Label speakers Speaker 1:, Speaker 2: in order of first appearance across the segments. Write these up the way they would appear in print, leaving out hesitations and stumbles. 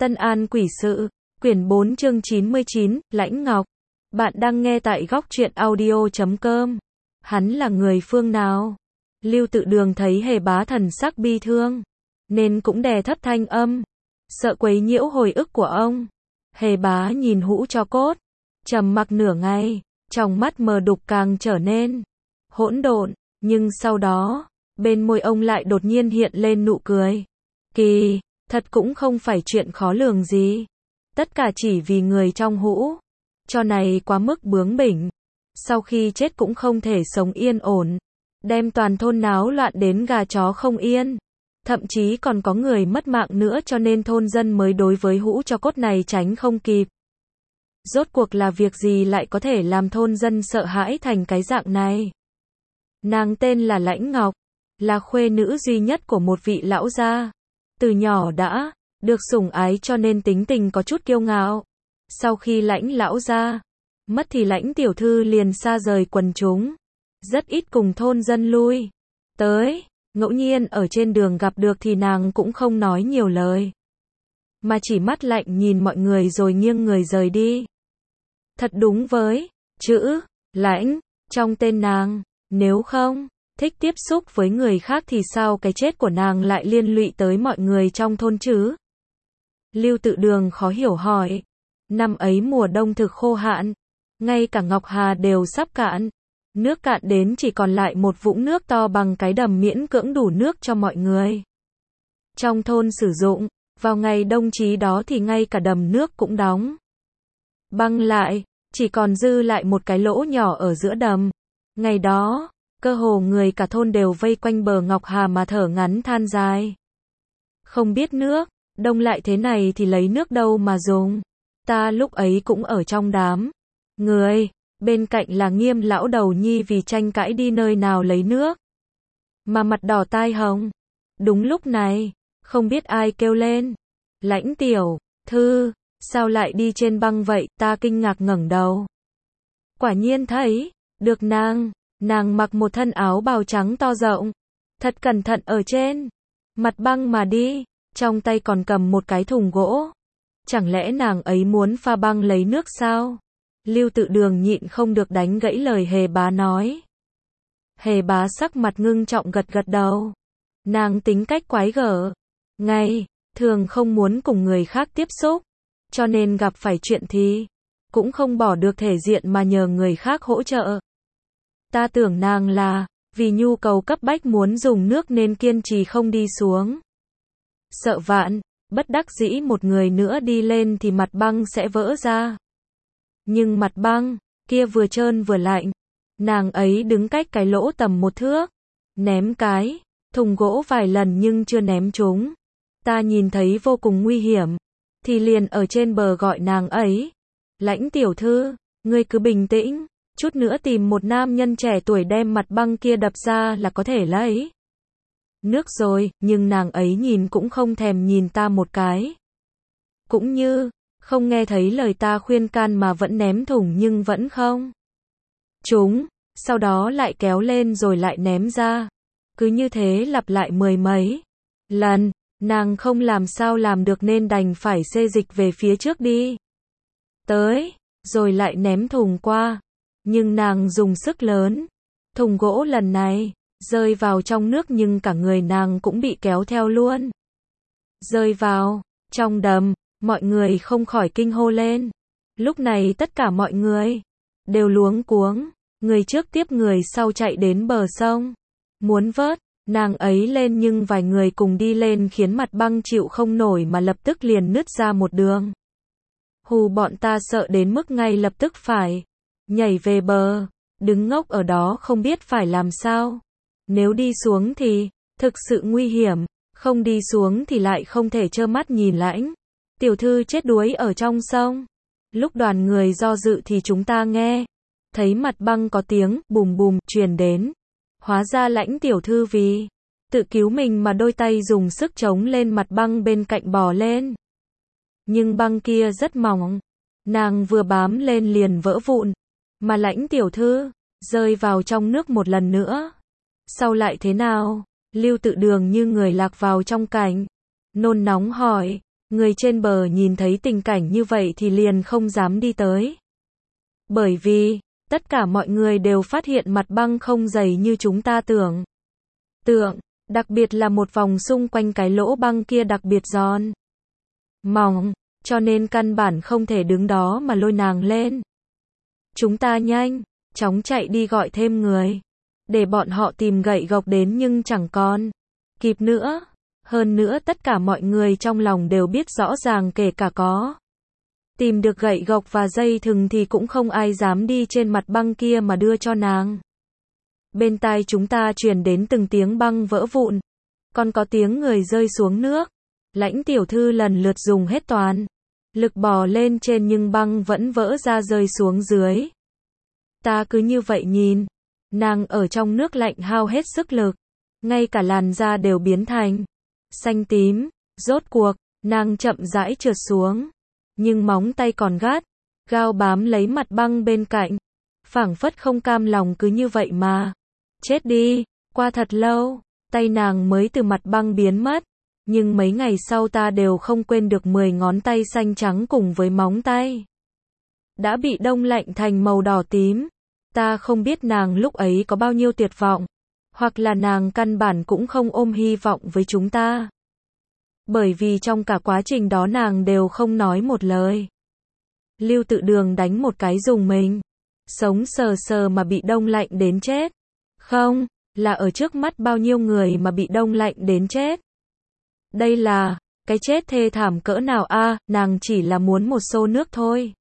Speaker 1: Tân An Quỷ Sự, quyển 4 chương 99, Lãnh Ngọc. Bạn đang nghe tại góc truyện audio.com. Hắn là người phương nào? Lưu Tự Đường thấy Hề Bá thần sắc bi thương, nên cũng đè thấp thanh âm, sợ quấy nhiễu hồi ức của ông. Hề Bá nhìn hũ tro cốt, trầm mặc nửa ngày, trong mắt mờ đục càng trở nên hỗn độn, nhưng sau đó, bên môi ông lại đột nhiên hiện lên nụ cười. Kỳ thật cũng không phải chuyện khó lường gì. Tất cả chỉ vì người trong hũ. Cho này quá mức bướng bỉnh. Sau khi chết cũng không thể sống yên ổn. Đem toàn thôn náo loạn đến gà chó không yên. Thậm chí còn có người mất mạng nữa, cho nên thôn dân mới đối với hũ tro cốt này tránh không kịp. Rốt cuộc là việc gì lại có thể làm thôn dân sợ hãi thành cái dạng này? Nàng tên là Lãnh Ngọc, là khuê nữ duy nhất của một vị lão gia. Từ nhỏ đã được sủng ái cho nên tính tình có chút kiêu ngạo. Sau khi Lãnh lão gia mất thì Lãnh tiểu thư liền xa rời quần chúng, rất ít cùng thôn dân lui tới. Ngẫu nhiên ở trên đường gặp được thì nàng cũng không nói nhiều lời, mà chỉ mắt lạnh nhìn mọi người rồi nghiêng người rời đi. Thật đúng với chữ Lãnh trong tên nàng. Nếu không thích tiếp xúc với người khác thì sao cái chết của nàng lại liên lụy tới mọi người trong thôn chứ? Lưu Tự Đường khó hiểu hỏi. Năm ấy mùa đông thực khô hạn, ngay cả Ngọc Hà đều sắp cạn. Nước cạn đến chỉ còn lại một vũng nước to bằng cái đầm miễn cưỡng đủ nước cho mọi người trong thôn sử dụng. Vào ngày đông chí đó thì ngay cả đầm nước cũng đóng băng lại, chỉ còn dư lại một cái lỗ nhỏ ở giữa đầm. Ngày đó, cơ hồ người cả thôn đều vây quanh bờ Ngọc Hà mà thở ngắn than dài. Không biết nước đông lại thế này thì lấy nước đâu mà dùng. Ta lúc ấy cũng ở trong đám người, bên cạnh là Nghiêm lão đầu nhi vì tranh cãi đi nơi nào lấy nước, mà mặt đỏ tai hồng. Đúng lúc này, không biết ai kêu lên, Lãnh tiểu thư, sao lại đi trên băng vậy? Ta kinh ngạc ngẩng đầu, quả nhiên thấy được nàng mặc một thân áo bào trắng to rộng, thật cẩn thận ở trên mặt băng mà đi, trong tay còn cầm một cái thùng gỗ. Chẳng lẽ nàng ấy muốn pha băng lấy nước sao? Lưu Tự Đường nhịn không được đánh gãy lời Hề Bá nói. Hề Bá sắc mặt ngưng trọng gật gật đầu. Nàng tính cách quái gở, ngày thường không muốn cùng người khác tiếp xúc, cho nên gặp phải chuyện thì cũng không bỏ được thể diện mà nhờ người khác hỗ trợ. Ta tưởng nàng là vì nhu cầu cấp bách muốn dùng nước nên kiên trì không đi xuống. Sợ vạn bất đắc dĩ một người nữa đi lên thì mặt băng sẽ vỡ ra. Nhưng mặt băng kia vừa trơn vừa lạnh. Nàng ấy đứng cách cái lỗ tầm 1 thước, ném cái thùng gỗ vài lần nhưng chưa ném trúng. Ta nhìn thấy vô cùng nguy hiểm, thì liền ở trên bờ gọi nàng ấy. Lãnh tiểu thư, ngươi cứ bình tĩnh, chút nữa tìm một nam nhân trẻ tuổi đem mặt băng kia đập ra là có thể lấy nước rồi. Nhưng nàng ấy nhìn cũng không thèm nhìn ta một cái, cũng như không nghe thấy lời ta khuyên can mà vẫn ném thùng nhưng vẫn không trúng. Sau đó lại kéo lên rồi lại ném ra. Cứ như thế lặp lại 10 mấy lần. Nàng không làm sao làm được nên đành phải xê dịch về phía trước đi tới, rồi lại ném thùng qua. Nhưng nàng dùng sức lớn, thùng gỗ lần này rơi vào trong nước nhưng cả người nàng cũng bị kéo theo luôn, rơi vào trong đầm. Mọi người không khỏi kinh hô lên. Lúc này tất cả mọi người đều luống cuống, người trước tiếp người sau chạy đến bờ sông, muốn vớt nàng ấy lên, nhưng vài người cùng đi lên khiến mặt băng chịu không nổi mà lập tức liền nứt ra một đường. Hù bọn ta sợ đến mức ngay lập tức phải nhảy về bờ, đứng ngốc ở đó không biết phải làm sao. Nếu đi xuống thì thực sự nguy hiểm, không đi xuống thì lại không thể trơ mắt nhìn Lãnh tiểu thư chết đuối ở trong sông. Lúc đoàn người do dự thì chúng ta nghe thấy mặt băng có tiếng bùm bùm truyền đến. Hóa ra Lãnh tiểu thư vì tự cứu mình mà đôi tay dùng sức chống lên mặt băng bên cạnh bò lên. Nhưng băng kia rất mỏng, nàng vừa bám lên liền vỡ vụn, mà Lãnh tiểu thư rơi vào trong nước một lần nữa. Sau lại thế nào? Lưu Tự Đường như người lạc vào trong cảnh, nôn nóng hỏi. Người trên bờ nhìn thấy tình cảnh như vậy thì liền không dám đi tới. Bởi vì, tất cả mọi người đều phát hiện mặt băng không dày như chúng ta tưởng. Đặc biệt là một vòng xung quanh cái lỗ băng kia đặc biệt giòn, mỏng, cho nên căn bản không thể đứng đó mà lôi nàng lên. Chúng ta nhanh chóng chạy đi gọi thêm người, để bọn họ tìm gậy gộc đến nhưng chẳng còn kịp nữa. Hơn nữa tất cả mọi người trong lòng đều biết rõ ràng kể cả có tìm được gậy gộc và dây thừng thì cũng không ai dám đi trên mặt băng kia mà đưa cho nàng. Bên tai chúng ta truyền đến từng tiếng băng vỡ vụn, còn có tiếng người rơi xuống nước. Lãnh tiểu thư lần lượt dùng hết toàn lực bò lên trên nhưng băng vẫn vỡ ra rơi xuống dưới. Ta cứ như vậy nhìn, nàng ở trong nước lạnh hao hết sức lực, ngay cả làn da đều biến thành xanh tím. Rốt cuộc, nàng chậm rãi trượt xuống, nhưng móng tay còn gao bám lấy mặt băng bên cạnh, phảng phất không cam lòng cứ như vậy mà chết đi. Qua thật lâu, tay nàng mới từ mặt băng biến mất, nhưng mấy ngày sau ta đều không quên được 10 ngón tay xanh trắng cùng với móng tay đã bị đông lạnh thành màu đỏ tím. Ta không biết nàng lúc ấy có bao nhiêu tuyệt vọng, hoặc là nàng căn bản cũng không ôm hy vọng với chúng ta. Bởi vì trong cả quá trình đó nàng đều không nói một lời. Lưu Tự Đường đánh một cái dùng mình, sống sờ sờ mà bị đông lạnh đến chết. Không, là ở trước mắt bao nhiêu người mà bị đông lạnh đến chết. Đây là cái chết thê thảm cỡ nào a, nàng chỉ là muốn một xô nước thôi.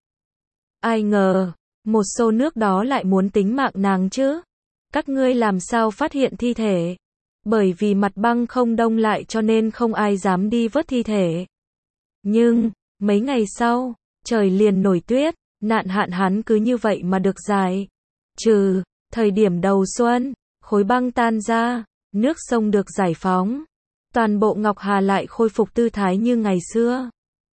Speaker 1: Ai ngờ, một xô nước đó lại muốn tính mạng nàng chứ. Các ngươi làm sao phát hiện thi thể? Bởi vì mặt băng không đông lại cho nên không ai dám đi vớt thi thể. Nhưng, mấy ngày sau, trời liền nổi tuyết, nạn hạn hán cứ như vậy mà được giải trừ. Thời điểm đầu xuân, khối băng tan ra, nước sông được giải phóng. Toàn bộ Ngọc Hà lại khôi phục tư thái như ngày xưa.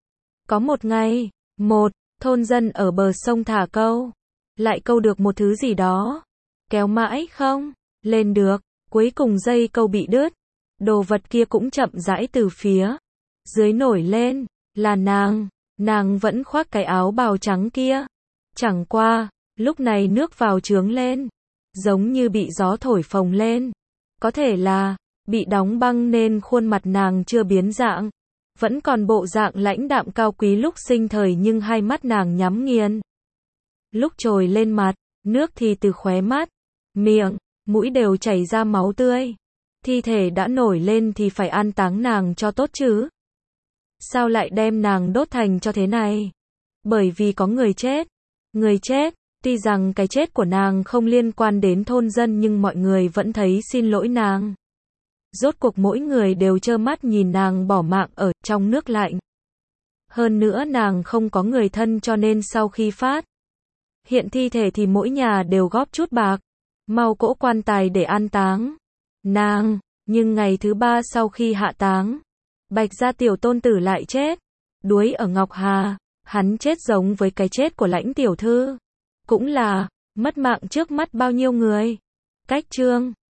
Speaker 1: Có một ngày, một thôn dân ở bờ sông thả câu, lại câu được một thứ gì đó. Kéo mãi không lên được, cuối cùng dây câu bị đứt. Đồ vật kia cũng chậm rãi từ phía dưới nổi lên, là nàng vẫn khoác cái áo bào trắng kia. Chẳng qua, lúc này nước vào trướng lên, giống như bị gió thổi phồng lên. Có thể là bị đóng băng nên khuôn mặt nàng chưa biến dạng, vẫn còn bộ dạng lãnh đạm cao quý lúc sinh thời, nhưng hai mắt nàng nhắm nghiền. Lúc trồi lên mặt, nước thì từ khóe mắt, miệng, mũi đều chảy ra máu tươi. Thi thể đã nổi lên thì phải an táng nàng cho tốt chứ. Sao lại đem nàng đốt thành cho thế này? Bởi vì có người chết. Người chết, tuy rằng cái chết của nàng không liên quan đến thôn dân nhưng mọi người vẫn thấy xin lỗi nàng. Rốt cuộc mỗi người đều trơ mắt nhìn nàng bỏ mạng ở trong nước lạnh. Hơn nữa nàng không có người thân cho nên sau khi phát hiện thi thể thì mỗi nhà đều góp chút bạc, mau cỗ quan tài để an táng nàng. Nhưng ngày thứ 3 sau khi hạ táng, Bạch gia tiểu tôn tử lại chết, đuối ở Ngọc Hà. Hắn chết giống với cái chết của Lãnh tiểu thư, cũng là mất mạng trước mắt bao nhiêu người. Cách chương